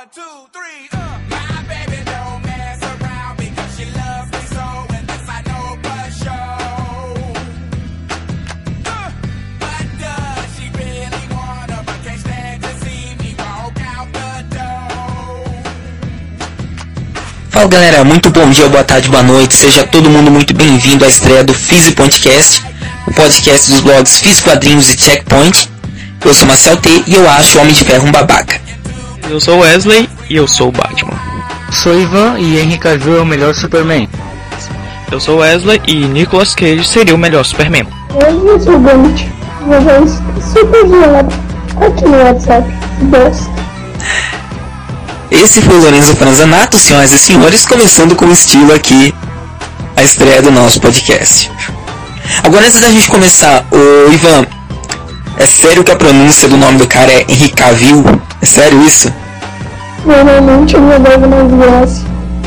Fala galera, muito bom dia, boa tarde, boa noite, seja todo mundo muito bem-vindo à estreia do Físico Podcast, o podcast dos blogs Físico Quadrinhos e Checkpoint. Eu sou Marcel T e eu acho o Homem de Ferro um babaca. Eu sou Wesley e eu sou o Batman. Sou Ivan e Henry Cavill é o melhor Superman. Eu sou Wesley e Nicolas Cage seria o melhor Superman. Eu sou o Gambit, minha voz super gelada aqui no WhatsApp, bosta. Esse foi o Lorenzo Franzanato, senhoras e senhores, começando com estilo aqui a estreia do nosso podcast. Agora, antes da gente começar, ô Ivan, é sério que a pronúncia do nome do cara é Henry Cavill? É sério isso? Normalmente eu me levo nas graças,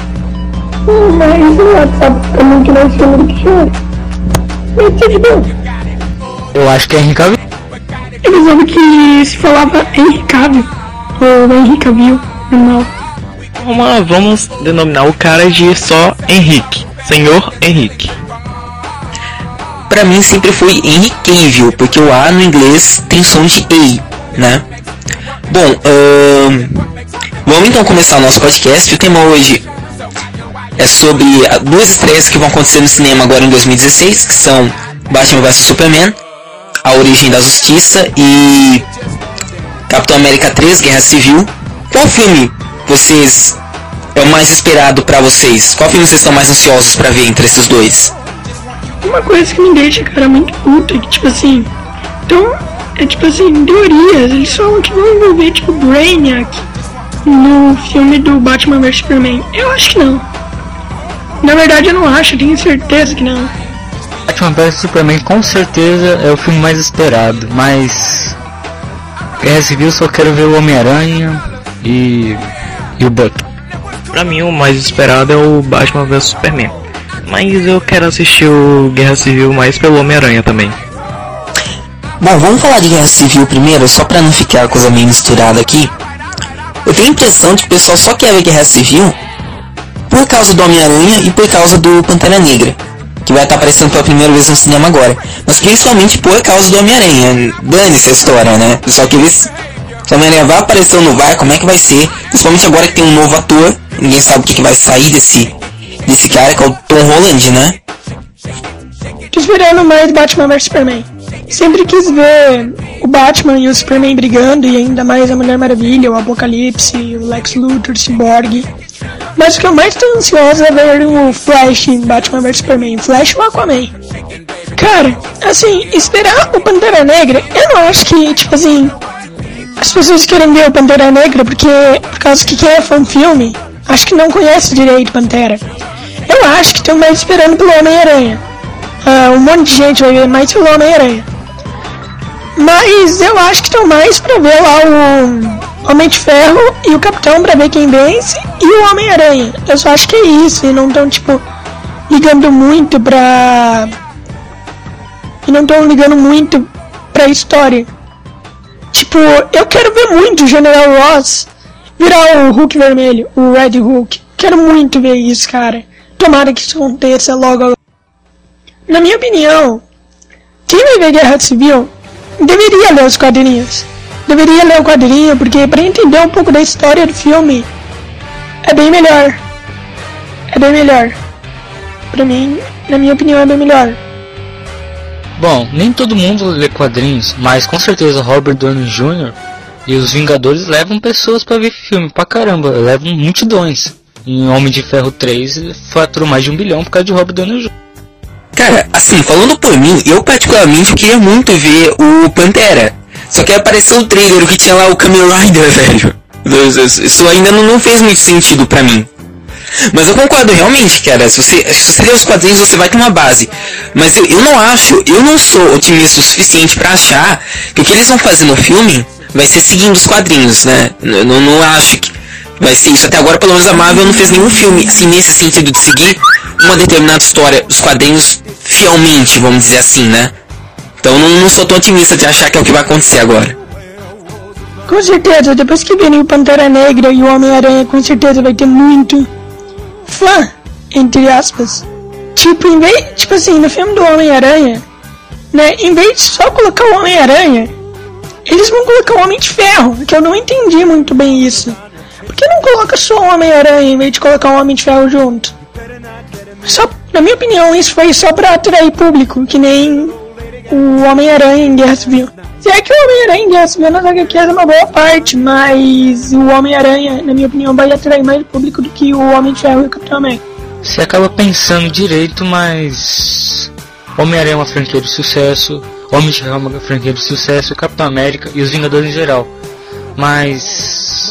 mas no WhatsApp fica muito mais filme do que chora. Mas tudo bem. Eu acho que é Henry Cavill. Eu pensava que se falava Henry Cavill ou Henry Cavill. Não. Vamos denominar o cara de só Henrique, Senhor Henrique. Pra mim sempre foi Henry Cavill, porque o A no inglês tem som de E, né? Bom, vamos então começar o nosso podcast. O tema hoje é sobre duas estreias que vão acontecer no cinema agora em 2016, que são Batman vs Superman, A Origem da Justiça e Capitão América 3, Guerra Civil. Qual filme vocês é o mais esperado pra vocês? Qual filme vocês estão mais ansiosos pra ver entre esses dois? Uma coisa que me deixa, cara, muito puta é que, tipo assim, então, é tipo assim, teorias, eles falam que vão envolver, tipo, Brainiac no filme do Batman vs Superman. Eu acho que não. Na verdade eu não acho, eu tenho certeza que não. Batman vs Superman com certeza é o filme mais esperado, mas Guerra Civil só quero ver o Homem-Aranha e o Buck. Pra mim o mais esperado é o Batman vs Superman, mas eu quero assistir o Guerra Civil mais pelo Homem-Aranha também. Bom, vamos falar de Guerra Civil primeiro, só pra não ficar a coisa meio misturada aqui. Eu tenho a impressão de que o pessoal só quer ver Guerra Civil por causa do Homem-Aranha e por causa do Pantera Negra, que vai estar aparecendo pela primeira vez no cinema agora. Mas principalmente por causa do Homem-Aranha. Dane-se a história, né? Eu só queria ver se o Homem-Aranha vai aparecer ou não vai, como é que vai ser. Principalmente agora que tem um novo ator. Ninguém sabe o que vai sair desse cara, que é o Tom Holland, né? Tô esperando mais Batman vs Superman. Sempre quis ver o Batman e o Superman brigando, e ainda mais a Mulher Maravilha, o Apocalipse, o Lex Luthor, o Cyborg. Mas o que eu mais tô ansioso é ver o Flash em Batman vs Superman, Flash ou Aquaman. Cara, assim, esperar o Pantera Negra, eu não acho que, tipo assim, as pessoas querem ver o Pantera Negra por causa que é fã filme, acho que não conhece direito Pantera. Eu acho que estão mais esperando pelo Homem-Aranha. Um monte de gente vai ver mais pelo Homem-Aranha. Mas eu acho que estão mais pra ver lá o Homem de Ferro e o Capitão pra ver quem vence e o Homem-Aranha. Eu só acho que é isso, e não estão, tipo, ligando muito pra... E não estão ligando muito pra história. Tipo, eu quero ver muito o General Ross virar o Hulk vermelho, o Red Hulk. Quero muito ver isso, cara. Tomara que isso aconteça logo. Na minha opinião, quem vai ver Guerra Civil deveria ler os quadrinhos. Deveria ler o quadrinho, porque pra entender um pouco da história do filme é bem melhor. É bem melhor. Pra mim, na minha opinião, é bem melhor. Bom, nem todo mundo lê quadrinhos, mas com certeza Robert Downey Jr. e os Vingadores levam pessoas pra ver filme pra caramba, levam multidões. Em Homem de Ferro 3 faturou mais de 1 bilhão por causa de Robert Downey Jr. Cara, assim, falando por mim, eu particularmente queria muito ver o Pantera. Só que apareceu o trailer que tinha lá o Kamen Rider, velho. Isso ainda não fez muito sentido pra mim. Mas eu concordo realmente, cara, se você ler os quadrinhos você vai ter uma base. Mas eu não sou otimista o suficiente pra achar que o que eles vão fazer no filme vai ser seguindo os quadrinhos, né? Eu não acho que vai ser isso. Até agora, pelo menos a Marvel não fez nenhum filme, assim, nesse sentido de seguir uma determinada história dos quadrinhos fielmente, vamos dizer assim, né? Então não sou tão otimista de achar que é o que vai acontecer agora. Com certeza, depois que virem o Pantera Negra e o Homem-Aranha, com certeza vai ter muito fã, entre aspas. Tipo, no filme do Homem-Aranha, né, em vez de só colocar o Homem-Aranha, eles vão colocar o Homem de Ferro, que eu não entendi muito bem isso. Por que não coloca só o Homem-Aranha em vez de colocar o Homem de Ferro junto? Só, na minha opinião, isso foi só pra atrair público, que nem o Homem-Aranha em Guerra Civil. Se é que o Homem-Aranha em Guerra Civil nas HQs é uma boa parte, mas o Homem-Aranha, na minha opinião, vai atrair mais público do que o Homem de Ferro e o Capitão América. Você acaba pensando direito, mas Homem-Aranha é uma franquia de sucesso, Homem de Ferro é uma franquia de sucesso, Capitão América e os Vingadores em geral. Mas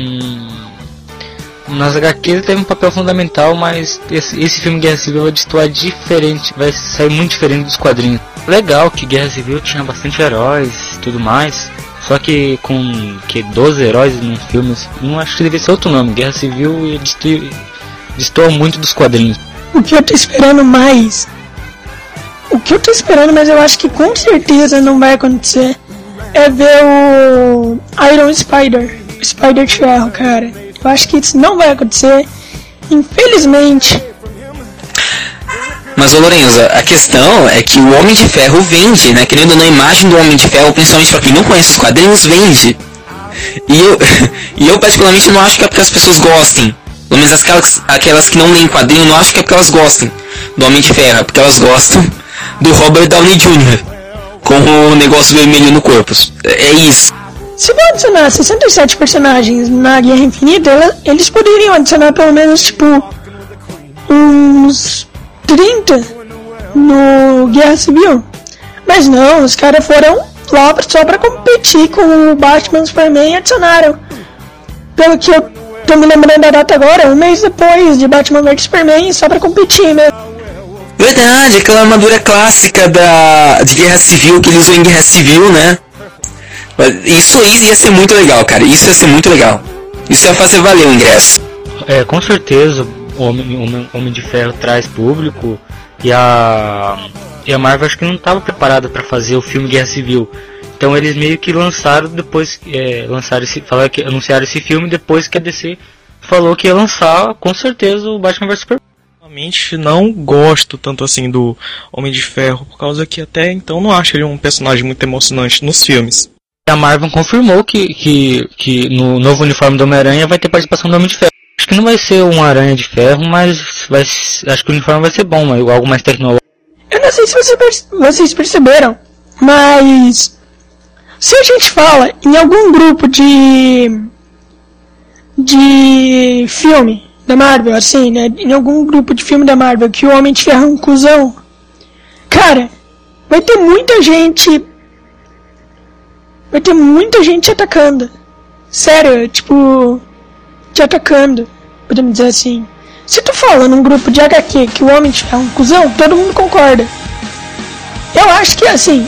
nas HQs teve um papel fundamental, mas esse filme Guerra Civil vai destoar diferente, vai sair muito diferente dos quadrinhos. Legal que Guerra Civil tinha bastante heróis e tudo mais, só que com 12 heróis num filme, não acho que deveria ser outro nome. Guerra Civil destoa muito dos quadrinhos. O que eu tô esperando, mas eu acho que com certeza não vai acontecer, é ver o Iron Spider, o Spider de Ferro, cara. Eu acho que isso não vai acontecer, infelizmente. Mas, ô Lorenzo, a questão é que o Homem de Ferro vende, né? Querendo ou não, a imagem do Homem de Ferro, principalmente pra quem não conhece os quadrinhos, vende. E eu particularmente não acho que é porque as pessoas gostem. Pelo menos aquelas que não leem quadrinho, não acho que é porque elas gostem do Homem de Ferro, é porque elas gostam do Robert Downey Jr. com o negócio vermelho no corpo. É isso. Se vão adicionar 67 personagens na Guerra Infinita, eles poderiam adicionar pelo menos, tipo, uns 30 no Guerra Civil. Mas não, os caras foram lá só pra competir com o Batman e Superman e adicionaram. Pelo que eu tô me lembrando da data agora, um mês depois de Batman vs Superman, só pra competir mesmo. Verdade, aquela armadura clássica de Guerra Civil que ele usou em Guerra Civil, né? Isso ia ser muito legal, cara. Isso ia ser muito legal. Isso ia fazer valer o ingresso. Com certeza o Homem de Ferro traz público. E a Marvel acho que não estava preparada para fazer o filme Guerra Civil. Então eles meio que lançaram depois, anunciaram esse filme depois que a DC falou que ia lançar com certeza o Batman vs Superman. Realmente não gosto tanto assim do Homem de Ferro, por causa que até então não acho ele um personagem muito emocionante nos filmes. A Marvel confirmou que no novo uniforme do Homem-Aranha vai ter participação do Homem de Ferro. Acho que não vai ser um Aranha de Ferro, mas acho que o uniforme vai ser bom, algo mais tecnológico. Eu não sei se vocês perceberam, mas se a gente fala em algum grupo de filme da Marvel, assim, né, em algum grupo de filme da Marvel que o Homem de Ferro é um cuzão, cara, vai ter muita gente atacando. Sério, tipo, te atacando, podemos dizer assim. Se tu fala num grupo de HQ que o Homem de Ferro é um cuzão, todo mundo concorda. Eu acho que, assim,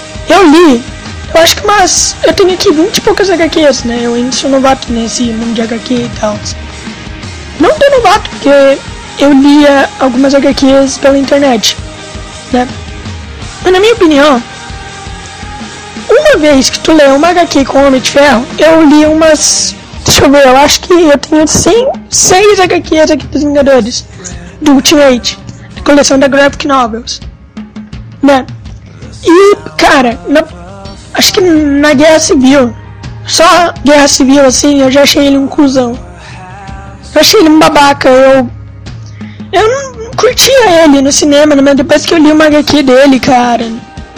eu tenho aqui 20 e poucas HQs, né? Eu ainda sou novato nesse mundo de HQ e tal. Não tô novato, porque eu lia algumas HQs pela internet, né? Mas na minha opinião, uma vez que tu lê uma HQ com o Homem de Ferro, eu li umas... Deixa eu ver, eu acho que eu tenho 6 HQs aqui dos Vingadores, do Ultimate, da coleção da Graphic Novels, né? E, cara, acho que na Guerra Civil, só Guerra Civil, assim, eu já achei ele um cuzão. Eu achei ele um babaca, eu não curtia ele no cinema, mas depois que eu li uma HQ dele, cara,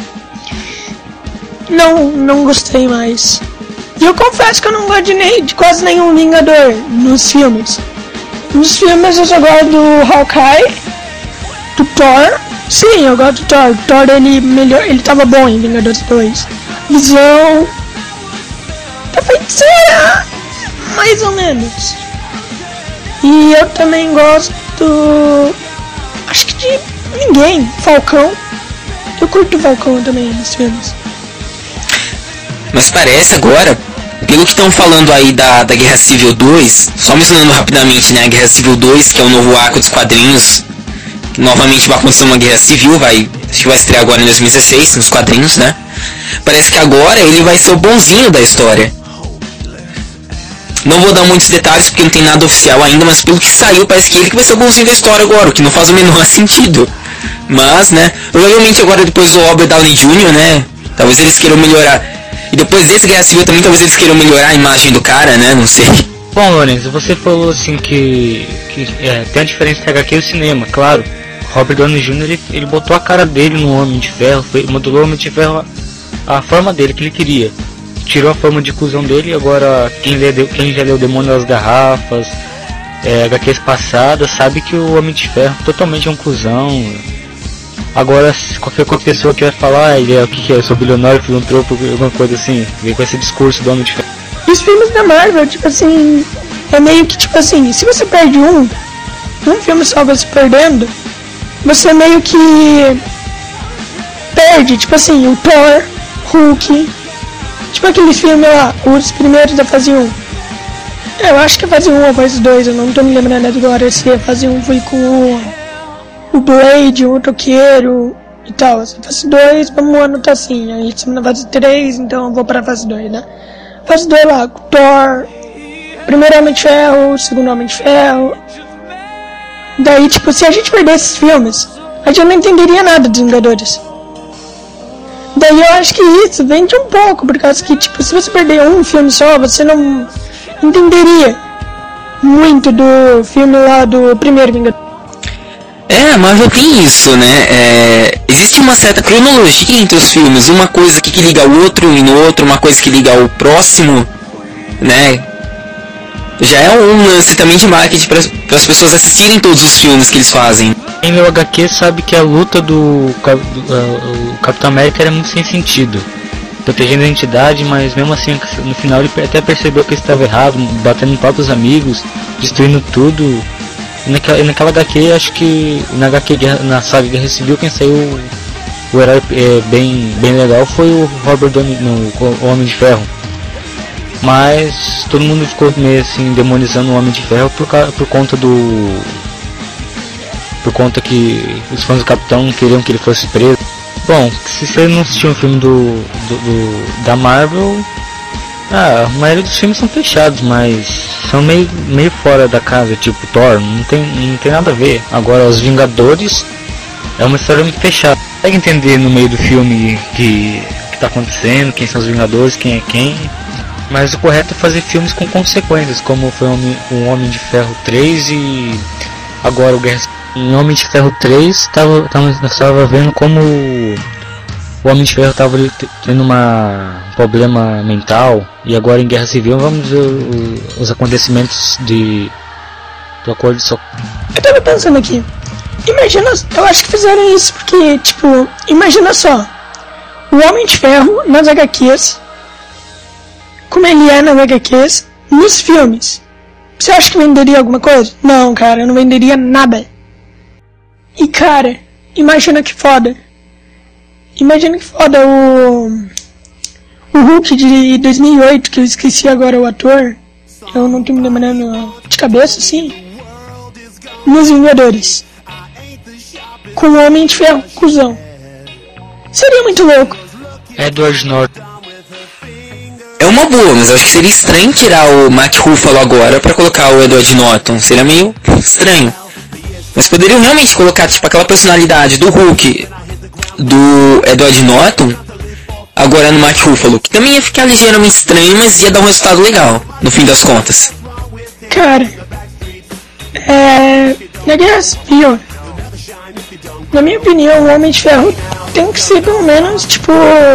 não gostei mais. E eu confesso que eu não gosto de quase nenhum Vingador nos filmes. Nos filmes eu só gosto do Hawkeye, do Thor. Sim, eu gosto do Thor. O Thor, ele tava bom em Vingadores 2. Visão, da Feiticeira, mais ou menos. E eu também gosto, acho que de ninguém, Falcão. Eu curto o Falcão também nos filmes. Mas parece agora, pelo que estão falando aí da Guerra Civil 2, só mencionando rapidamente, né, a Guerra Civil 2, que é o novo arco dos quadrinhos, que novamente vai acontecer uma Guerra Civil, acho que vai estrear agora em 2016, nos quadrinhos, né? Parece que agora ele vai ser o bonzinho da história. Não vou dar muitos detalhes porque não tem nada oficial ainda, mas pelo que saiu, parece que ele que vai ser o bonzinho da história agora, o que não faz o menor sentido. Mas, né, provavelmente agora depois do Robert Downey Jr., né, talvez eles queiram melhorar. E depois desse Guerra Civil também, talvez eles queiram melhorar a imagem do cara, né, não sei. Bom, Lourenço, você falou assim que tem a diferença entre HQ e o cinema, claro. Robert Downey Jr. ele botou a cara dele no Homem de Ferro, modulou o Homem de Ferro a forma dele que ele queria. Tirou a forma de cuzão dele e agora quem já leu o Demônio das Garrafas, HQs passadas, sabe que o Homem de Ferro totalmente é um cuzão. Agora, qualquer pessoa que vai falar, ele é o que é, eu sou bilionário, filantropo, alguma coisa assim, vem com esse discurso do Homem de Ferro. Os filmes da Marvel, tipo assim, é meio que tipo assim, se você perde um filme só você perdendo, você meio que perde, tipo assim, o Thor, Hulk, tipo aquele filme lá, os primeiros da fase 1. Eu acho que a fase 1 ou a fase 2, eu não tô me lembrando agora se a fase 1 foi com o Blade, o Toqueiro e tal. A fase 2, vamos anotar assim, aí estamos na fase 3, então eu vou pra fase 2, né? Fase 2 lá, com Thor, primeiro Homem de Ferro, segundo Homem de Ferro. Daí, tipo, se a gente perder esses filmes, a gente não entenderia nada dos Vingadores. Daí eu acho que isso vem de um pouco, por causa que, tipo, se você perder um filme só, você não entenderia muito do filme lá do primeiro Vingador. A Marvel tem isso, né? Existe uma certa cronologia entre os filmes, uma coisa que liga o outro e no outro, uma coisa que liga ao próximo, né? Já é um lance também de marketing para as pessoas assistirem todos os filmes que eles fazem. Quem leu HQ sabe que a luta do Capitão América era muito sem sentido, protegendo a identidade, mas mesmo assim no final ele até percebeu que estava errado, batendo nos próprios amigos, destruindo tudo. Naquela HQ, acho que na saga Guerra Civil, quem saiu o herói bem legal foi o Robert Downey, o Homem de Ferro. Mas todo mundo ficou meio assim demonizando o Homem de Ferro por conta que os fãs do Capitão queriam que ele fosse preso. Bom, se você não assistiu um filme da Marvel, a maioria dos filmes são fechados, mas são meio fora da casa, tipo Thor, não tem nada a ver. Agora, os Vingadores é uma história muito fechada. Consegue entender no meio do filme que tá acontecendo, quem são os Vingadores, quem é quem. Mas o correto é fazer filmes com consequências, como foi o Homem de Ferro 3 e agora o Guerra Civil. Em Homem de Ferro 3, estava vendo como o Homem de Ferro estava tendo um problema mental, e agora em Guerra Civil vamos ver os acontecimentos do Acordo de Socorro. Eu tava pensando aqui, imagina, eu acho que fizeram isso porque, tipo, imagina só, o Homem de Ferro nas HQs, como ele é nas HQs, nos filmes. Você acha que venderia alguma coisa? Não, cara, eu não venderia nada. E cara, imagina que foda. Imagina que foda o Hulk de 2008, que eu esqueci agora o ator. Eu não tô me lembrando de cabeça, assim. Nos Vingadores. Com o Homem de Ferro, cuzão. Seria muito louco. Edward Norton. É uma boa, mas eu acho que seria estranho tirar o Mark Ruffalo agora pra colocar o Edward Norton. Seria meio estranho. Mas poderiam realmente colocar, tipo, aquela personalidade do Hulk, do Edward Norton, agora no Mark Ruffalo, que também ia ficar ligeiramente estranho, mas ia dar um resultado legal, no fim das contas. Cara, na Guerra Civil, na minha opinião, o Homem de Ferro tem que ser pelo menos, tipo,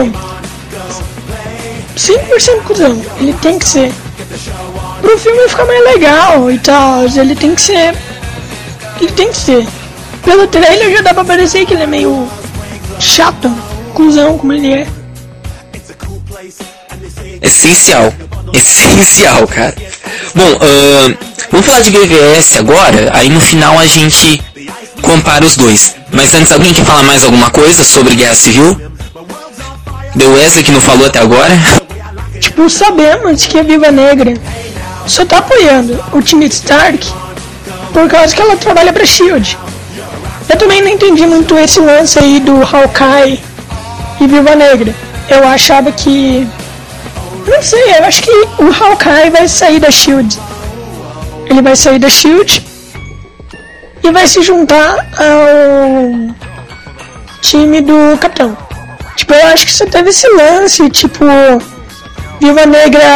100% cuzão. Ele tem que ser. Pro filme ficar mais legal e tal, ele tem que ser. Pelo trailer já dá pra parecer que ele é meio chato, cuzão como ele é. Essencial, cara. Bom, vamos falar de BVS agora, aí no final a gente compara os dois. Mas antes, alguém quer falar mais alguma coisa sobre Guerra Civil? The Wesley que não falou até agora? Tipo, sabemos que a Viúva Negra só tá apoiando o time Stark por causa que ela trabalha pra SHIELD. Eu também não entendi muito esse lance aí do Hawkeye e Viúva Negra. Eu achava que Não sei, eu acho que o Hawkeye vai sair da SHIELD. Ele vai sair da SHIELD e vai se juntar ao time do Capitão. Tipo, eu acho que só teve esse lance, tipo, Viúva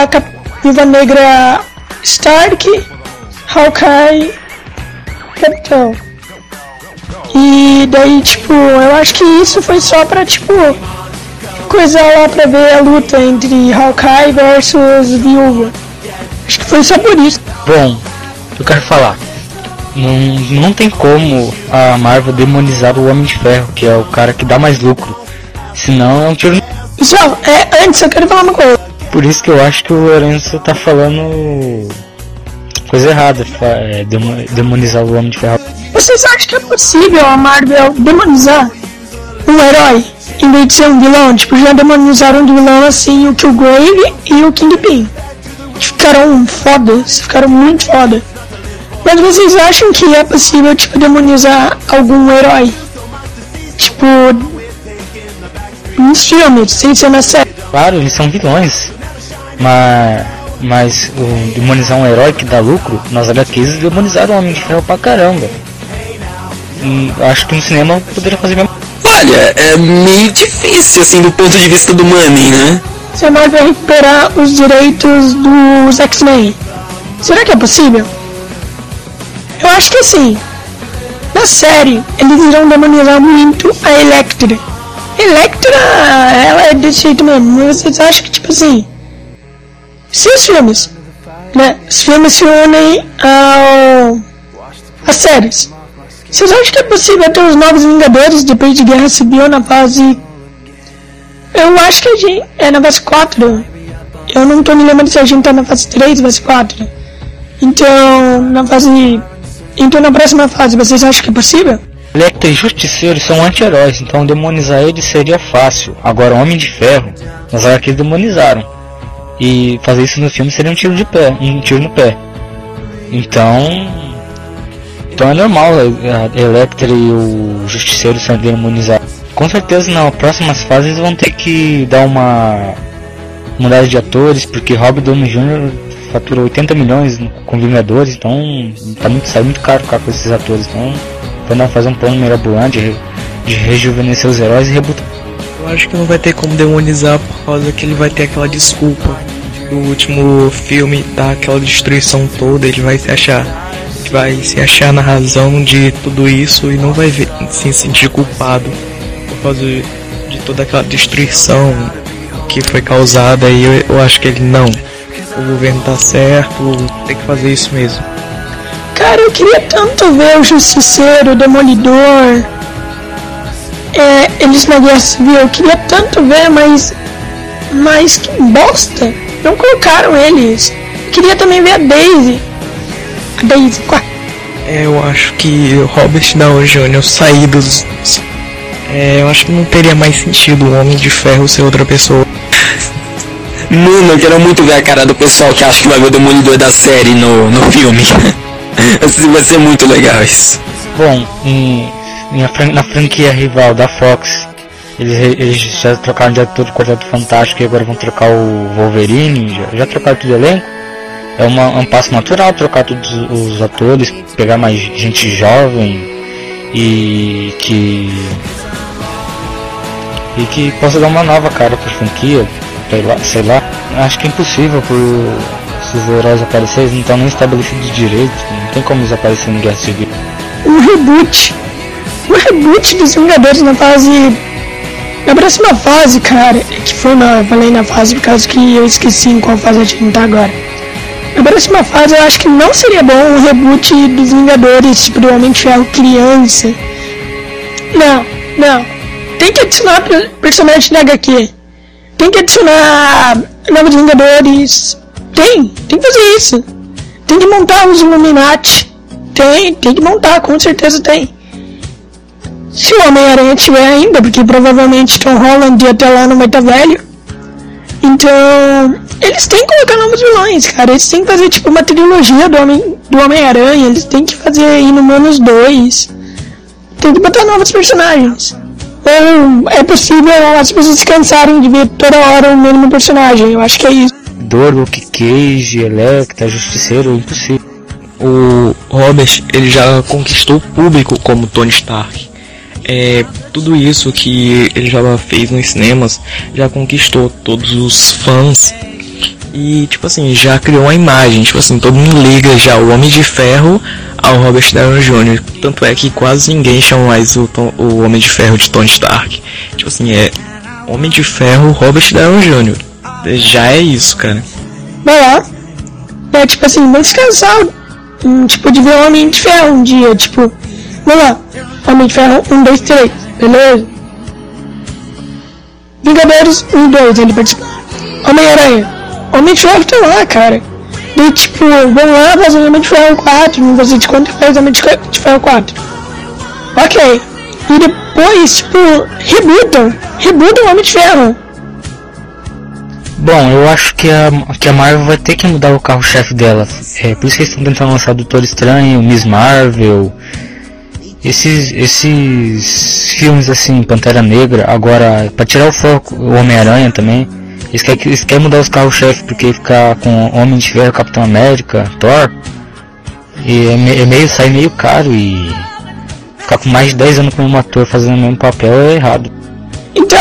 Negra Stark, Hawkeye, Capitão. E daí, tipo, eu acho que isso foi só pra, tipo, coisa lá pra ver a luta entre Hawkeye versus Viúva. Acho que foi só por isso. Bom, eu quero falar. Não tem como a Marvel demonizar o Homem de Ferro, que é o cara que dá mais lucro. Senão é um tiro. Pessoal, antes eu quero falar uma coisa. Por isso que eu acho que o Lourenço tá falando coisa errada, demonizar o Homem de Ferro. Vocês acham que é possível a Marvel demonizar um herói em vez de ser um vilão? Tipo, já demonizaram de vilão assim o Killgrave e o Kingpin. Ficaram fodas, ficaram muito foda. Mas vocês acham que é possível, tipo, demonizar algum herói? Tipo, nos filmes, sem ser na série. Claro, eles são vilões. Mas demonizar um herói que dá lucro, nas HQs demonizaram o Homem de Ferro pra caramba. Acho que no cinema poderia fazer mesmo. Olha, é meio difícil, assim, do ponto de vista do money, né? Você vai recuperar os direitos dos X-Men. Será que é possível? Eu acho que sim. Na série, eles irão demonizar muito a Elektra. Elektra, ela é desse jeito mesmo. Mas vocês acham que, tipo assim, se os filmes, né? Os filmes se unem às séries. Vocês acham que é possível ter os Novos Vingadores depois de Guerra Civil na fase... Eu acho que a gente é na fase 4. Eu não tô me lembrando se a gente tá na fase 3 ou fase 4. Então, na próxima fase, vocês acham que é possível? Electra e Justiceiro são anti-heróis, então demonizar eles seria fácil. Agora, Homem de Ferro, nas HQs demonizaram. E fazer isso no filme seria um tiro no pé. Então é normal a Electra e o Justiceiro serem demonizados. Com certeza nas próximas fases vão ter que dar uma mudada de atores, porque Robert Downey Jr. fatura 80 milhões com Vingadores, então sai muito caro ficar com esses atores. Então vão fazer um plano mirabolante de rejuvenescer os heróis e rebutar. Eu acho que não vai ter como demonizar por causa que ele vai ter aquela desculpa do último filme, dar aquela destruição toda, ele vai se achar na razão de tudo isso e não vai se sentir culpado por causa de toda aquela destruição que foi causada. E eu acho que ele não, o governo tá certo, tem que fazer isso mesmo. Cara, eu queria tanto ver o Justiceiro, o Demolidor, eles na Guerra Civil, eu queria tanto ver, mas que bosta, não colocaram eles. Eu queria também ver a Daisy, eu acho que o Robert Downey Jr. sair dos... eu acho que não teria mais sentido o Homem de Ferro ser outra pessoa. Mano, eu quero muito ver a cara do pessoal que acha que vai ver o Demolidor da série no filme. Vai ser muito legal isso. Bom, na franquia rival da Fox, eles já trocaram de ator do Quarteto Fantástico e agora vão trocar o Wolverine, já trocaram todo o elenco. É um passo natural trocar todos os atores, pegar mais gente jovem e que possa dar uma nova cara pra franquia, sei lá. Acho que é impossível por esses heróis aparecerem, eles não estão nem estabelecidos direito, não tem como eles aparecerem em Guerra Civil. O reboot dos Vingadores na próxima fase, cara, que foi eu falei na fase por causa que eu esqueci em qual fase a gente tá agora. Na próxima fase eu acho que não seria bom um reboot dos Vingadores, tipo do Homem de Ferro criança. Não. Tem que adicionar personagem da HQ. Tem que adicionar novos Vingadores. Tem que fazer isso. Tem que montar os Illuminati. Tem que montar, com certeza tem. Se o Homem-Aranha tiver ainda, porque provavelmente Tom Holland até lá não vai estar velho. Então, eles têm que colocar novos vilões, cara. Eles têm que fazer tipo uma trilogia do Homem-Aranha. Eles têm que fazer Inumanos 2. Tem que botar novos personagens. Ou é possível as pessoas se cansarem de ver toda hora o mesmo personagem. Eu acho que é isso. Luke Cage, Electra, Justiceiro, impossível. O Robert, ele já conquistou o público como Tony Stark. Tudo isso que ele já fez nos cinemas já conquistou todos os fãs. E, tipo assim, já criou uma imagem. Tipo assim, todo mundo liga já o Homem de Ferro ao Robert Downey Jr. Tanto é que quase ninguém chama mais o Homem de Ferro de Tony Stark. Tipo assim, é Homem de Ferro Robert Downey Jr. Já é isso, cara. Vai lá. Tipo assim, vamos descansar. Tipo, de ver o Homem de Ferro um dia. Tipo, vamos lá. Homem de Ferro 1, 2, 3. Beleza? Vingadores 1, 2, ele participou. Homem-Aranha. Homem de Ferro tá lá, cara. E tipo, vamos lá fazer Homem de Ferro 4. Não sei de quanto faz Homem de Ferro 4. Ok. E depois, tipo, rebutam o Homem de Ferro. Bom, eu acho que a Marvel vai ter que mudar o carro-chefe dela. Por isso que eles estão tentando lançar o Doutor Estranho, Miss Marvel, esses filmes assim, Pantera Negra. Agora, pra tirar o foco, o Homem-Aranha também. Eles querem mudar os carros-chefe porque ficar com Homem de Ferro, Capitão América, Thor, e sai meio caro, e ficar com mais de 10 anos com o mesmo ator fazendo o mesmo papel é errado. Então,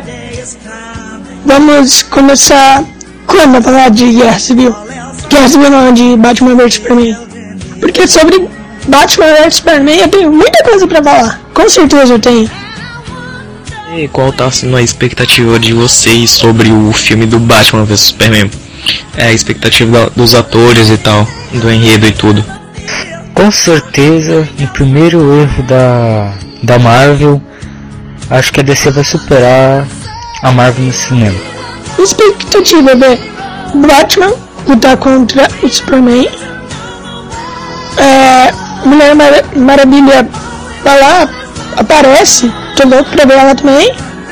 vamos começar quando a falar de Guerra Civil? Guerra Civil não, de Batman vs Superman. Porque sobre Batman vs Superman eu tenho muita coisa pra falar. Com certeza eu tenho. E qual tá sendo a expectativa de vocês sobre o filme do Batman vs Superman? A expectativa dos atores e tal, do enredo e tudo. Com certeza, o primeiro erro da Marvel, acho que a DC vai superar a Marvel no cinema. Expectativa é Batman lutar contra o Superman. Mulher Maravilha vai lá, aparece. Tô louco pra ver ela também.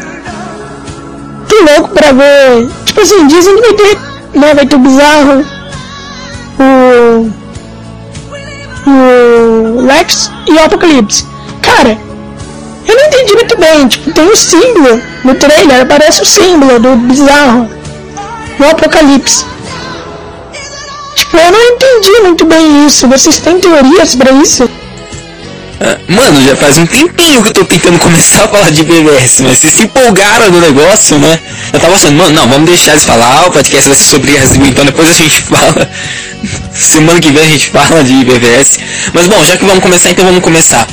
Tô louco pra ver. Tipo assim, dizem que vai ter. Né, vai ter o Bizarro, o Lex e o Apocalipse. Cara, eu não entendi muito bem. Tipo, tem um símbolo no trailer, aparece o símbolo do Bizarro, do Apocalipse. Tipo, eu não entendi muito bem isso. Vocês têm teorias pra isso? Mano, já faz um tempinho que eu tô tentando começar a falar de BVS, mas vocês se empolgaram no negócio, né? Eu tava achando, mano, não, vamos deixar eles falar, o podcast vai ser sobre Guerra Civil, então depois a gente fala. Semana que vem a gente fala de BVS. Mas bom, já que vamos começar, então vamos começar.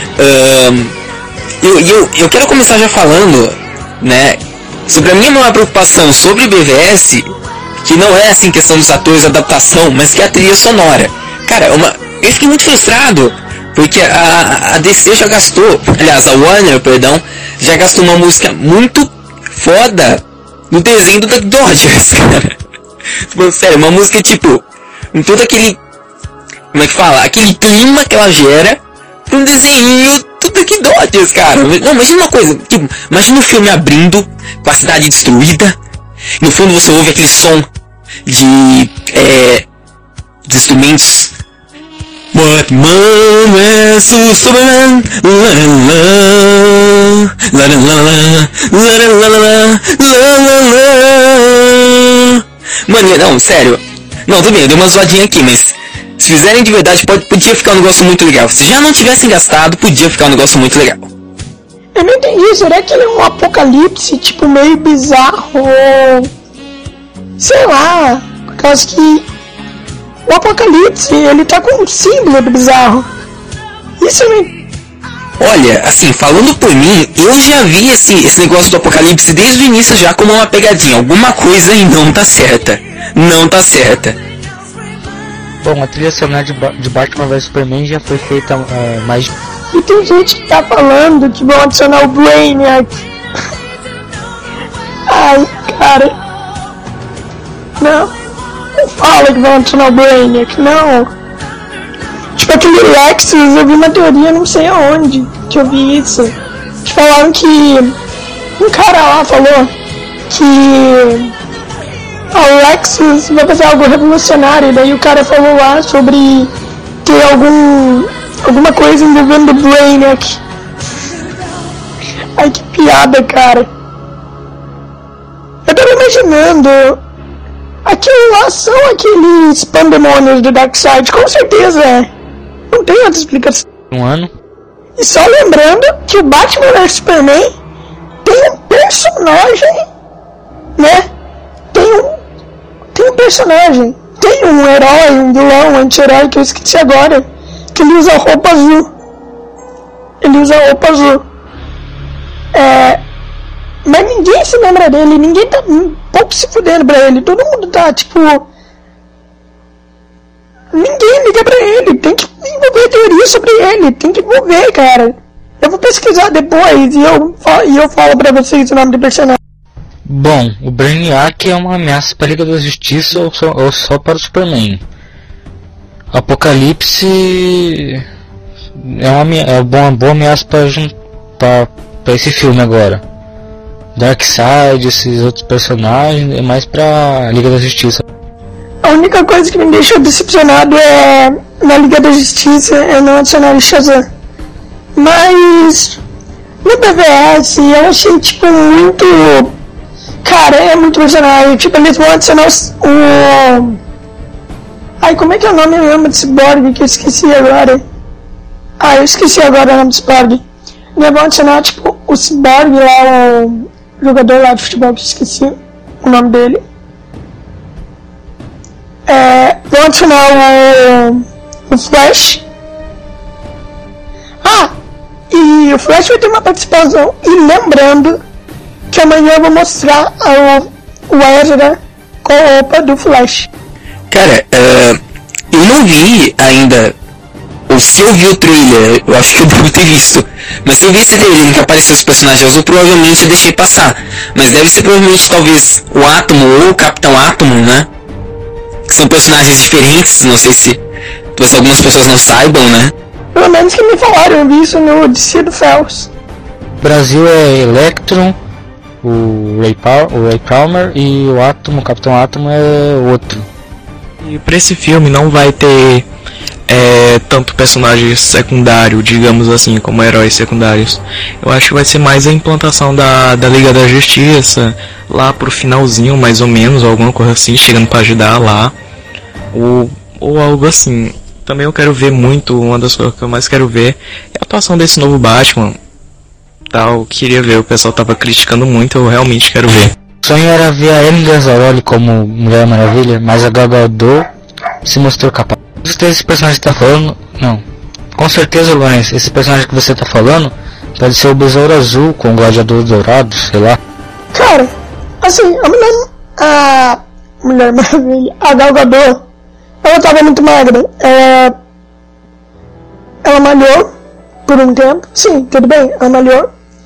Eu quero começar já falando, né, sobre a minha maior preocupação sobre BVS, que não é assim questão dos atores, adaptação, mas que é a trilha sonora. Cara, eu fiquei muito frustrado. Porque a DC já gastou, aliás, a Warner, perdão, já gastou uma música muito foda no desenho do Duck Dodgers, cara. Tipo, sério, uma música tipo, com todo aquele, como é que fala? Aquele clima que ela gera pra um desenho do Duck Dodgers, cara. Não, imagina uma coisa, tipo, imagina o filme abrindo, com a cidade destruída, e no fundo você ouve aquele som de instrumentos. Batman vs Superman, la la la la la la la. Mano, não, sério. Não, tudo bem, eu dei uma zoadinha aqui, mas se fizerem de verdade, podia ficar um negócio muito legal. Se já não tivessem gastado, podia ficar um negócio muito legal. Eu não entendi, será que ele é um apocalipse, tipo, meio bizarro, ou... sei lá, por causa que... o Apocalipse, ele tá com um símbolo do Bizarro. Isso me... Olha, assim, falando por mim, eu já vi esse negócio do Apocalipse desde o início já como uma pegadinha. Alguma coisa aí não tá certa. Não tá certa. Bom, a trilha sonora de Batman vs Superman já foi feita mais... E tem gente que tá falando que vão adicionar o Brainiac. Ai, cara. Não fala que vão adicionar o Brainiac, não. Tipo aquele Lexus, eu vi uma teoria, não sei aonde que eu vi isso. Que falaram que um cara lá falou que o Lexus vai fazer algo revolucionário. E daí o cara falou lá sobre ter alguma coisa envolvendo o Brainiac. Ai, que piada, cara. Eu tava imaginando... Aquilo lá são aqueles pandemônios do Darkseid, com certeza é. Não tem outra explicação. Um ano. E só lembrando que o Batman vs Superman tem um personagem, né? Tem um personagem. Tem um herói, um vilão, um anti-herói que eu esqueci agora. Que ele usa roupa azul. Mas ninguém se lembra dele, ninguém tá um pouco se fudendo pra ele. Todo mundo tá, tipo... Ninguém liga pra ele, tem que envolver teoria sobre ele, tem que envolver, cara. Eu vou pesquisar depois e eu falo pra vocês o nome do personagem. Bom, o Brainiac é uma ameaça para a Liga da Justiça ou só para o Superman. Apocalipse é uma boa ameaça para esse filme agora. Darkseid, esses outros personagens, é mais pra Liga da Justiça. A única coisa que me deixou decepcionado é na Liga da Justiça é não adicionar o Shazam. Mas no BVS eu achei tipo muito... Cara, é muito personagem. Tipo, eles vão adicionar o... Ai, como é que é o nome mesmo desse Cyborg que eu esqueci agora? Eu esqueci agora o nome do Cyborg. Eles vão adicionar tipo o Cyborg lá, o jogador lá de futebol que eu esqueci o nome dele. Vou adicionar o Flash. E o Flash vai ter uma participação. E lembrando que amanhã eu vou mostrar o Ezra com a roupa do Flash. Cara, eu não vi ainda. Ou se eu vi o trailer, eu acho que eu devo ter visto. Mas se eu vi esse trailer em que apareceu os personagens azul, provavelmente eu deixei passar. Mas deve ser provavelmente talvez o Átomo ou o Capitão Átomo, né? Que são personagens diferentes, não sei se talvez algumas pessoas não saibam, né? Pelo menos que me falaram, eu vi isso no DC do Fells. Brasil é Electron, o Ray Palmer e o Átomo, o Capitão Átomo é outro. E pra esse filme não vai ter tanto personagem secundário, digamos assim, como heróis secundários. Eu acho que vai ser mais a implantação da Liga da Justiça, lá pro finalzinho, mais ou menos, ou alguma coisa assim, chegando pra ajudar lá, ou algo assim. Também eu quero ver muito, uma das coisas que eu mais quero ver é a atuação desse novo Batman. Eu queria ver, o pessoal tava criticando muito, eu realmente quero ver. O sonho era ver a Amy Gazzaroli como Mulher Maravilha, mas a Gal Gadot se mostrou capaz. Esse personagem que tá falando, não, com certeza, Lourenço, esse personagem que você tá falando pode ser o Besouro Azul com o Gladiador Dourado, sei lá. Cara, assim, a Mulher Maravilha, a Gal Gadot, ela tava muito magra, ela malhou por um tempo, sim, tudo bem, ela malhou,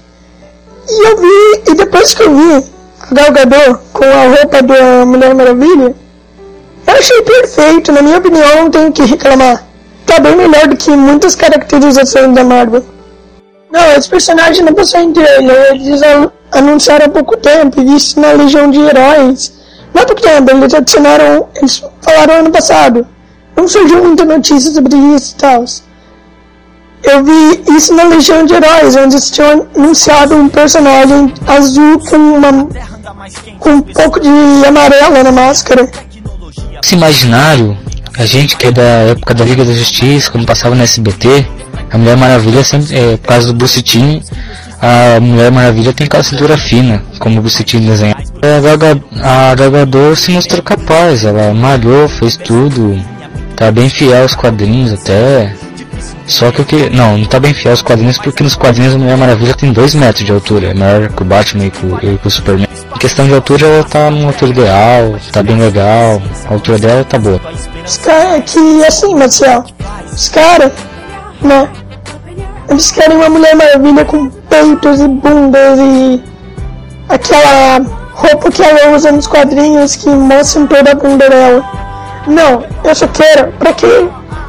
e depois que eu vi a Gal Gadot com a roupa da Mulher Maravilha, eu achei perfeito, na minha opinião, não tenho o que reclamar. Tá bem melhor do que muitas caracterizações da Marvel. Não, esse personagem não passou em trailer, eles anunciaram há pouco tempo, isso na Legião de Heróis. Não há pouco tempo, eles falaram ano passado. Não surgiu muita notícia sobre isso e tal. Eu vi isso na Legião de Heróis, onde eles tinham anunciado um personagem azul com um pouco de amarelo na máscara. Esse imaginário, a gente que é da época da Liga da Justiça, quando passava no SBT, a Mulher Maravilha sempre, por causa do Bruce Timm, a Mulher Maravilha tem aquela cintura fina, como o Bruce Timm desenhava. A Gal Gadot se mostrou capaz, ela malhou, fez tudo, tá bem fiel aos quadrinhos até. Só que não tá bem fiel aos quadrinhos, porque nos quadrinhos a Mulher Maravilha tem 2 metros de altura, é maior que o Batman e que o Superman. Em questão de altura, ela tá numa altura ideal, tá bem legal, a altura dela tá boa. Os caras que, assim, Marcel, os caras, né, eles querem uma Mulher Maravilha com peitos e bundas e aquela roupa que ela usa nos quadrinhos que mostram toda a bunda dela. Não, eu só quero, pra quem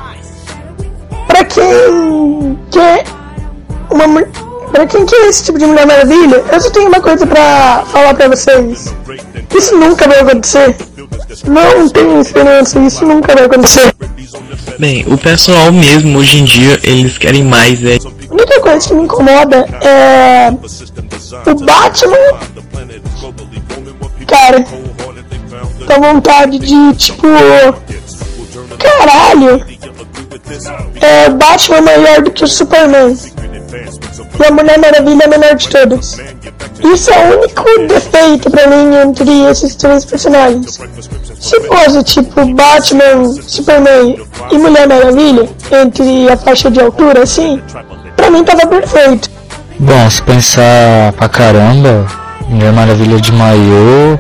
quer uma mulher... Pra quem quer esse tipo de Mulher Maravilha, eu só tenho uma coisa pra falar pra vocês. Isso nunca vai acontecer. Não tenho esperança, isso nunca vai acontecer. Bem, o pessoal mesmo, hoje em dia, eles querem mais, A única coisa que me incomoda é O Batman, cara, dá vontade de, tipo, caralho, o Batman é maior do que o Superman e a Mulher Maravilha é a menor de todas. Isso é o único defeito pra mim entre esses três personagens. Se fosse tipo Batman, Superman e Mulher Maravilha, entre a faixa de altura assim, pra mim tava perfeito. Bom, se pensar pra caramba, Mulher Maravilha de maiô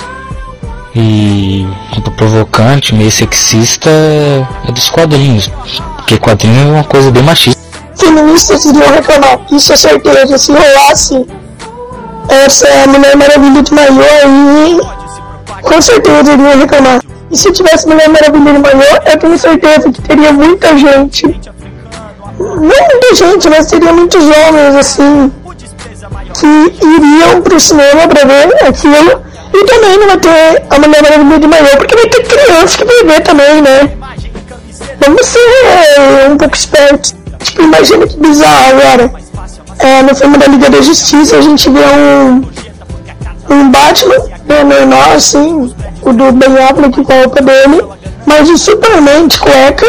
e muito provocante, meio sexista, é dos quadrinhos, porque quadrinho é uma coisa bem machista. Feministas iriam reclamar, isso é certeza. Se rolasse essa Mulher Maravilha de maiô aí, com certeza iriam reclamar. E se tivesse Mulher Maravilha de maiô, eu tenho certeza que teria muita gente, não muita gente, mas teria muitos homens assim que iriam pro cinema pra ver aquilo. E também não vai ter a Mulher Maravilha de maiô, porque vai ter criança que vai ver também, né? Vamos ser um pouco espertos. Tipo, imagina que bizarro agora. No filme da Liga da Justiça a gente vê um Batman, né, normal assim, o do Ben Affleck com a roupa dele, mas o Superman de cueca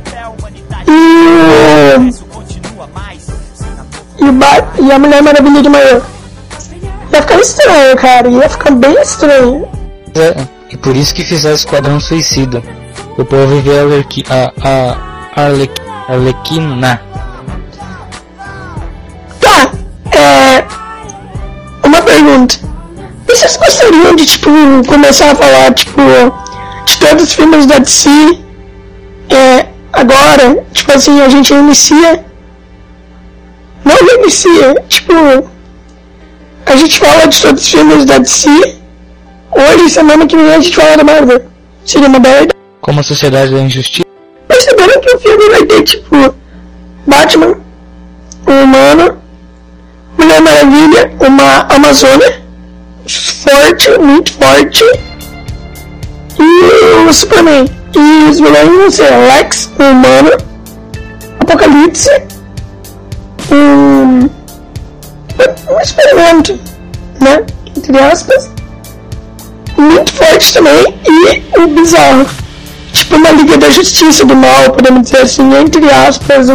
e a Mulher Maravilha de maiô. Ia ficar estranho, cara, ia ficar bem estranho. E por isso que fizeram Esquadrão Suicida. O povo vê a Arlequina. Tá, uma pergunta. Vocês gostariam de, tipo, começar a falar, tipo, de todos os filmes da DC, agora, tipo assim, a gente reinicia, não reinicia, tipo, a gente fala de todos os filmes da DC, hoje, semana que vem a gente fala da Marvel. Seria uma boa ideia. Como a Sociedade da Injustiça. Perceberam que o filme vai ter, tipo, Batman, um humano, Mulher Maravilha, uma Amazônia, forte, muito forte, e o Superman. E os vilões vão ser Lex, um humano, Apocalipse, um experimento, né, entre aspas, muito forte também, e o Bizarro. Tipo uma Liga da Justiça do Mal, podemos dizer assim, entre aspas,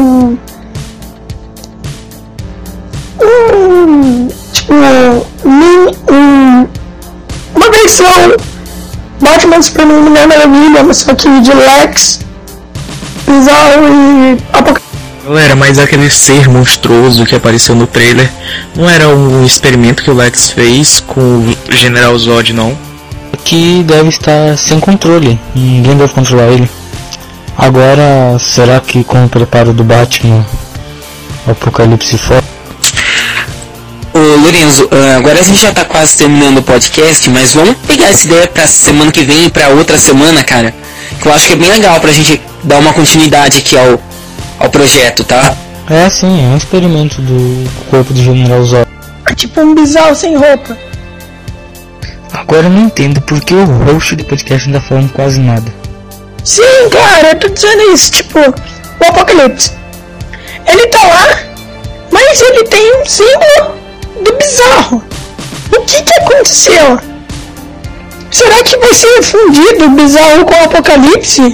uma versão Batman, Superman, Mulher Maravilha, mas só que de Lex, Bizarro e Apocalipse. Galera, mas aquele ser monstruoso que apareceu no trailer não era um experimento que o Lex fez com o General Zod, não? Que deve estar sem controle, ninguém deve controlar ele. Agora, será que com o preparo do Batman, o Apocalipse for? Ô Lorenzo, agora a gente já tá quase terminando o podcast, mas vamos pegar essa ideia pra semana que vem e pra outra semana, cara, que eu acho que é bem legal pra gente dar uma continuidade aqui ao projeto, tá? É sim, é um experimento do corpo do General Zod. É tipo um Bizarro sem roupa. Agora eu não entendo porque o host do podcast não tá falando quase nada. Sim, cara, eu tô dizendo isso, tipo, o Apocalipse. Ele tá lá, mas ele tem um símbolo do Bizarro. O que aconteceu? Será que vai ser fundido o Bizarro com o Apocalipse?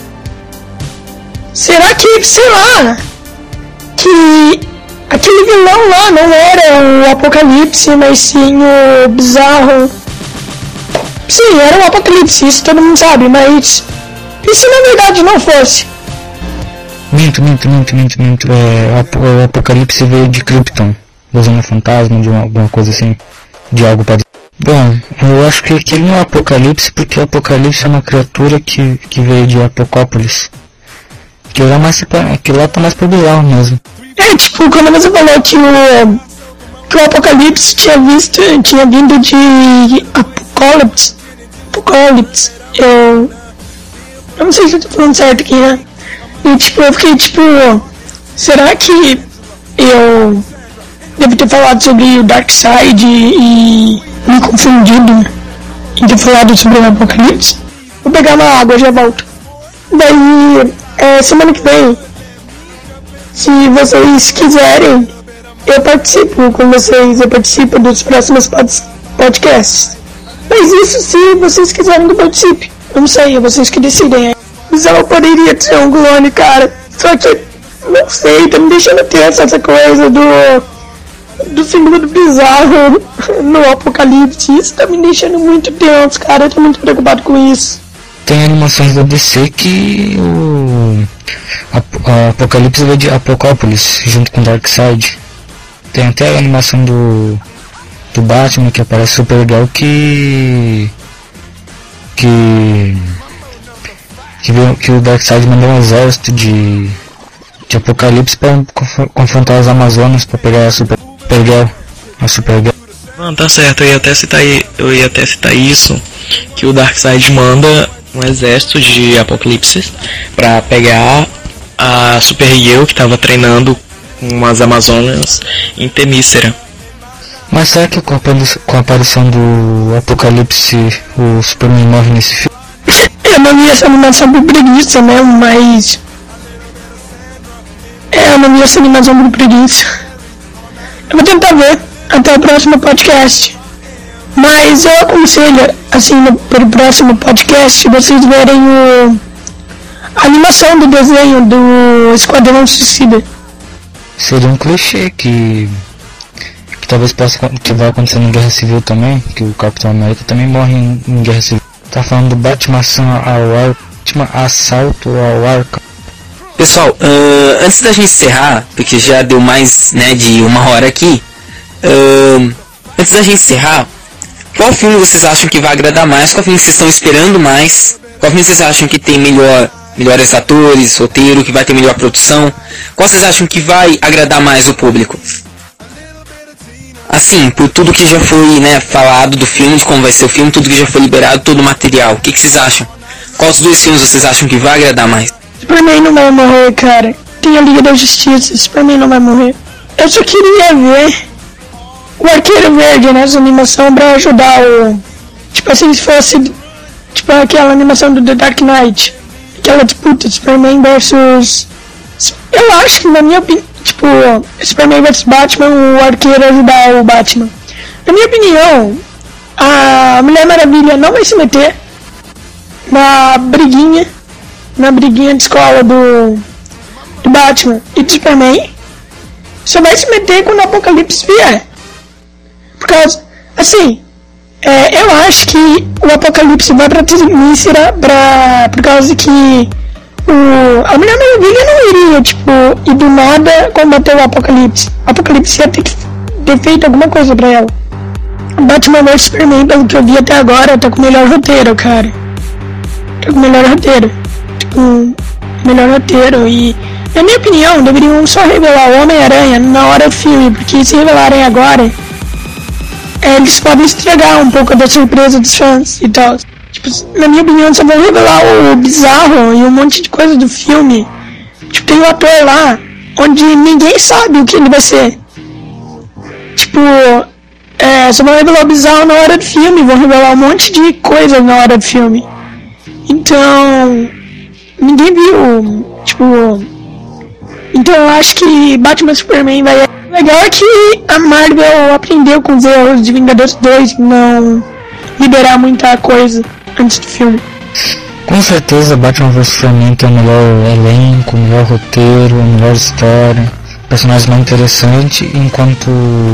Será que, sei lá, que aquele vilão lá não era o Apocalipse, mas sim o Bizarro? Sim, era o Apocalipse, isso todo mundo sabe, mas e se na verdade não fosse? Minto. O Apocalipse veio de Krypton, usando fantasma, de alguma coisa assim, de algo parecido. Bom, eu acho que aquele não é Apocalipse, porque o Apocalipse é uma criatura que veio de Apocópolis. Que lá tá mais pro bizarro mesmo. É, tipo, quando você falou que o Apocalipse tinha vindo de Apocalipse, eu não sei se eu tô falando certo aqui, né? E tipo, eu fiquei tipo, será que eu devo ter falado sobre o Darkseid e me confundido em ter falado sobre o Apocalipse? Vou pegar uma água, já volto. Daí, semana que vem, se vocês quiserem, eu participo com vocês, eu participo dos próximos podcasts. Mas isso se vocês quiserem que eu participe. Eu não sei, é vocês que decidem. Mas eu poderia ser um clone, cara. Só que, não sei, tá me deixando tenso essa coisa do símbolo bizarro no Apocalipse. Isso tá me deixando muito tenso, cara. Eu tô muito preocupado com isso. Tem animações da DC que o Apocalipse veio de Apocópolis, junto com Darkseid. Tem até a animação do Batman, que aparece super legal, que o Darkseid mandou um exército de Apocalipse para confrontar as Amazonas, para pegar a Supergirl. Não, tá certo, eu ia até citar isso, que o Darkseid manda um exército de Apocalipse para pegar a Supergirl que tava treinando com as Amazonas em Temícera. Mas será que com a aparição do Apocalipse o Superman morre nesse filme? Eu não vi essa animação por preguiça, né? Mas... eu não vi essa animação por preguiça. Eu vou tentar ver até o próximo podcast. Mas eu aconselho, assim, pro próximo podcast, vocês verem a animação do desenho do Esquadrão Suicida. Seria um clichê que talvez que vai acontecer em Guerra Civil também, que o Capitão América também morre em Guerra Civil. Tá falando do Batman assalto ao Arkham. Pessoal, antes da gente encerrar, porque já deu mais, né, de 1 hora aqui, antes da gente encerrar, qual filme vocês acham que vai agradar mais? Qual filme vocês estão esperando mais? Qual filme vocês acham que tem melhores atores, roteiro, que vai ter melhor produção? Qual vocês acham que vai agradar mais o público? Assim, por tudo que já foi, né, falado do filme, de como vai ser o filme, tudo que já foi liberado, todo o material. O que vocês acham? Quais dos 2 filmes vocês acham que vai agradar mais? Superman não vai morrer, cara. Tem a Liga da Justiça, Superman não vai morrer. Eu só queria ver o Arqueiro Verde nessa animação pra ajudar o... Tipo assim, se fosse... Tipo aquela animação do The Dark Knight. Aquela disputa, Superman versus... Eu acho que, na minha opinião, tipo, Superman vs Batman, o Arqueiro ajudar o Batman. Na minha opinião, a Mulher Maravilha não vai se meter na briguinha de escola do Batman e do Superman. Só vai se meter quando o Apocalipse vier. Por causa, assim, eu acho que o Apocalipse vai pra Temícera por causa que a Mulher Maravilha não iria, tipo, ir do nada combater o Apocalipse. O Apocalipse ia ter que ter feito alguma coisa pra ela. Batman vs Superman, pelo que eu vi até agora, tá com o melhor roteiro, cara. Tá com o melhor roteiro. Tipo, melhor roteiro. E, na minha opinião, deveriam só revelar o Homem-Aranha na hora do filme, porque se revelarem agora, eles podem estragar um pouco da surpresa dos fãs e tal. Tipo, na minha opinião, só vão revelar o bizarro e um monte de coisa do filme. Tipo, tem um ator lá, onde ninguém sabe o que ele vai ser. Tipo, só vão revelar o bizarro na hora do filme, vão revelar um monte de coisa na hora do filme. Então, ninguém viu, tipo... Então eu acho que Batman Superman vai... Legal é que a Marvel aprendeu com os erros de Vingadores 2, não liberar muita coisa antes do filme. Com certeza Batman vs Superman tem o melhor elenco, o melhor roteiro, a melhor história, personagens mais interessantes, enquanto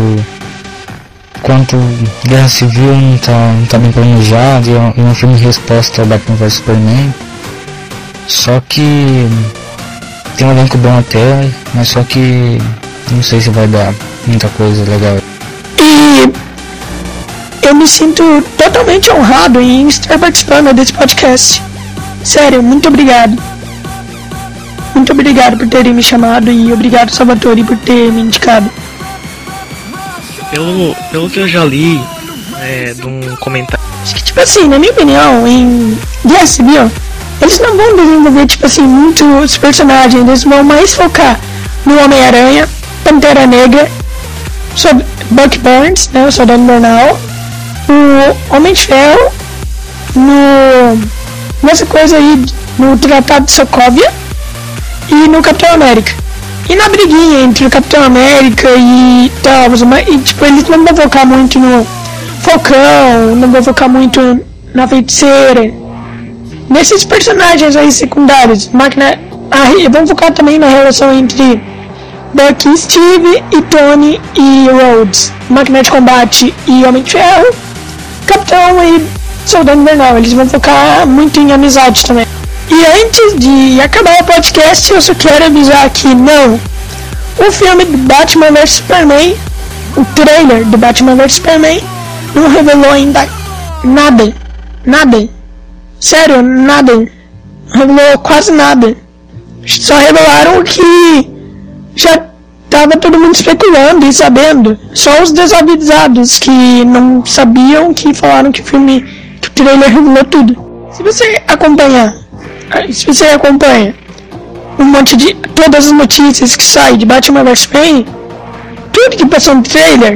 Guerra Civil não tá bem planejado, e é um filme de resposta ao Batman vs Superman. Só que tem um elenco bom até, mas só que não sei se vai dar muita coisa legal. E eu me sinto totalmente honrado em estar participando desse podcast. Sério, muito obrigado. Muito obrigado por terem me chamado e obrigado, Salvatore, por ter me indicado. Pelo que eu já li de um comentário, acho que, tipo assim, na minha opinião, em Guerra Civil, eles não vão desenvolver, tipo assim, muitos personagens. Eles vão mais focar no Homem-Aranha, Pantera Negra, Buck Barnes, né, o Soldado Invernal, o Homem de Ferro, nessa coisa aí, no Tratado de Sokovia e no Capitão América. E na briguinha entre o Capitão América e tal, e tipo, eles não vão focar muito no Falcão, não vão focar muito na Feiticeira, nesses personagens aí secundários. Vão focar também na relação entre Bucky, Steve e Tony e Rhodes, Máquina de Combate e Homem de Ferro, Capitão e Soldado Invernal. Eles vão focar muito em amizade também. E antes de acabar o podcast, eu só quero avisar que não, o filme do Batman vs Superman, o trailer do Batman vs Superman, não revelou ainda nada, sério, nada, não revelou quase nada. Só revelaram que já tava todo mundo especulando e sabendo. Só os desavisados que não sabiam, que falaram que o trailer revelou tudo. Se você acompanha um monte de todas as notícias que saem de Batman vs Superman, tudo que passou no trailer,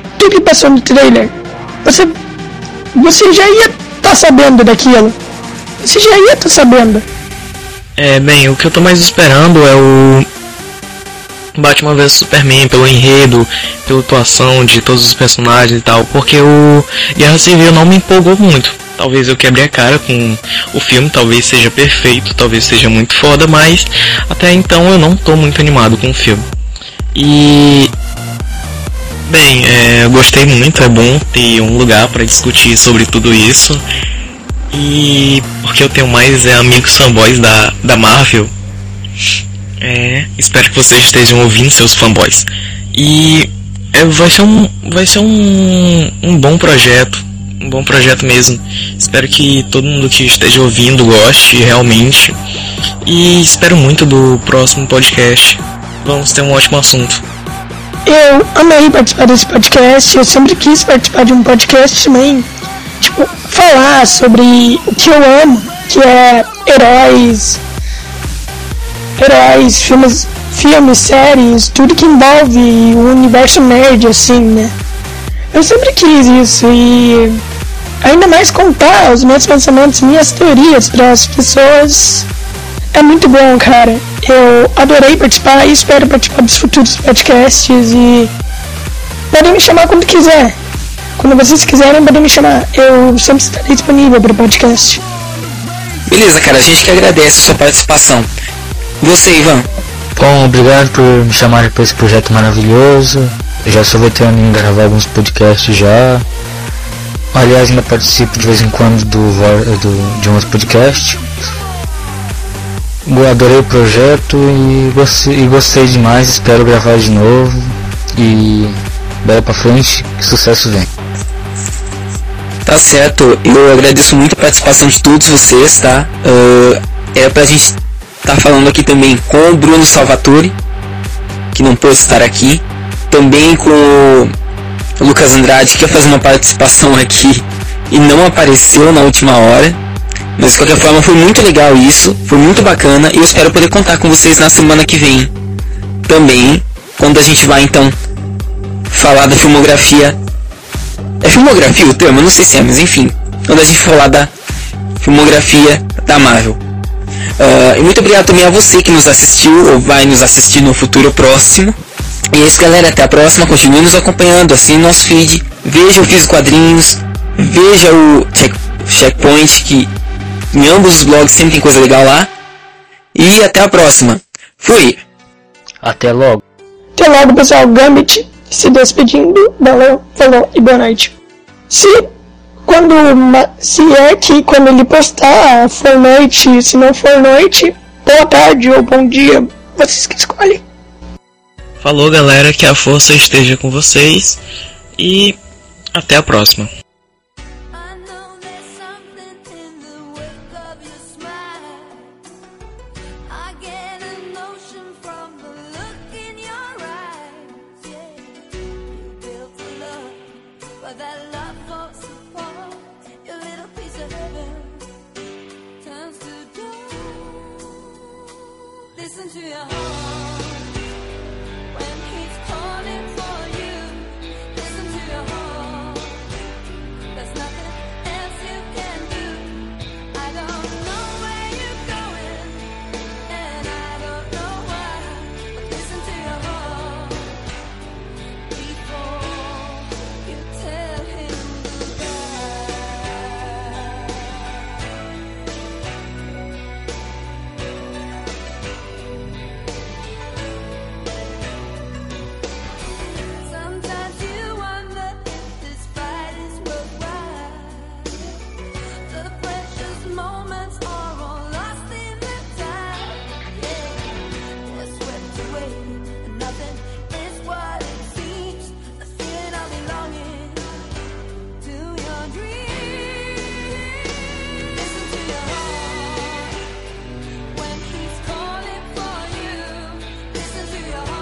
você já ia estar sabendo daquilo. Você já ia estar sabendo. Bem, o que eu tô mais esperando é o Batman vs Superman, pelo enredo, pela atuação de todos os personagens e tal, porque o Guerra Civil não me empolgou muito. Talvez eu quebre a cara com o filme, talvez seja perfeito, talvez seja muito foda, mas até então eu não tô muito animado com o filme. E bem, eu gostei muito, é bom ter um lugar para discutir sobre tudo isso. E porque eu tenho mais amigos fanboys da Marvel, espero que vocês estejam ouvindo, seus fanboys. E vai ser um bom projeto mesmo. Espero que todo mundo que esteja ouvindo goste realmente. E espero muito do próximo podcast. Vamos ter um ótimo assunto. Eu amei participar desse podcast. Eu sempre quis participar de um podcast também, tipo, falar sobre o que eu amo, que é heróis, filmes, séries, tudo que envolve o universo nerd, assim, né? Eu sempre quis isso, e ainda mais contar os meus pensamentos, minhas teorias para as pessoas. É muito bom, cara. Eu adorei participar e espero participar dos futuros podcasts, e podem me chamar quando quiser. Quando vocês quiserem, podem me chamar. Eu sempre estarei disponível para o podcast. Beleza, cara, a gente que agradece a sua participação. E você, Ivan? Bom, obrigado por me chamarem para esse projeto maravilhoso. Eu já sou veterano em gravar alguns podcasts já. Aliás, ainda participo de vez em quando de um outro podcast. Eu adorei o projeto e gostei demais. Espero gravar de novo. E bora pra frente, que sucesso vem. Tá certo, eu agradeço muito a participação de todos vocês, tá? Era pra gente tá falando aqui também com o Bruno Salvatore, que não pôde estar aqui. Também com o Lucas Andrade, que ia fazer uma participação aqui e não apareceu na última hora. Mas de qualquer forma foi muito legal isso, foi muito bacana, e eu espero poder contar com vocês na semana que vem. Também, quando a gente vai então falar da filmografia. É filmografia o termo? Eu não sei se é, mas enfim. Quando a gente falar da filmografia da Marvel. E muito obrigado também a você que nos assistiu ou vai nos assistir no futuro próximo. E é isso, galera, até a próxima. Continue nos acompanhando, assine nosso feed, veja o Fiz Quadrinhos, veja o Checkpoint, que em ambos os blogs sempre tem coisa legal lá. E até a próxima. Fui! Até logo. Até logo, pessoal. Gambit se despedindo. Valeu, falou e boa noite. Se é que quando ele postar for noite, se não for noite, boa tarde ou bom dia, vocês que escolhem. Falou, galera, que a força esteja com vocês e até a próxima. Listen to your heart when he's calling for you. Listen to your heart. Listen to your heart.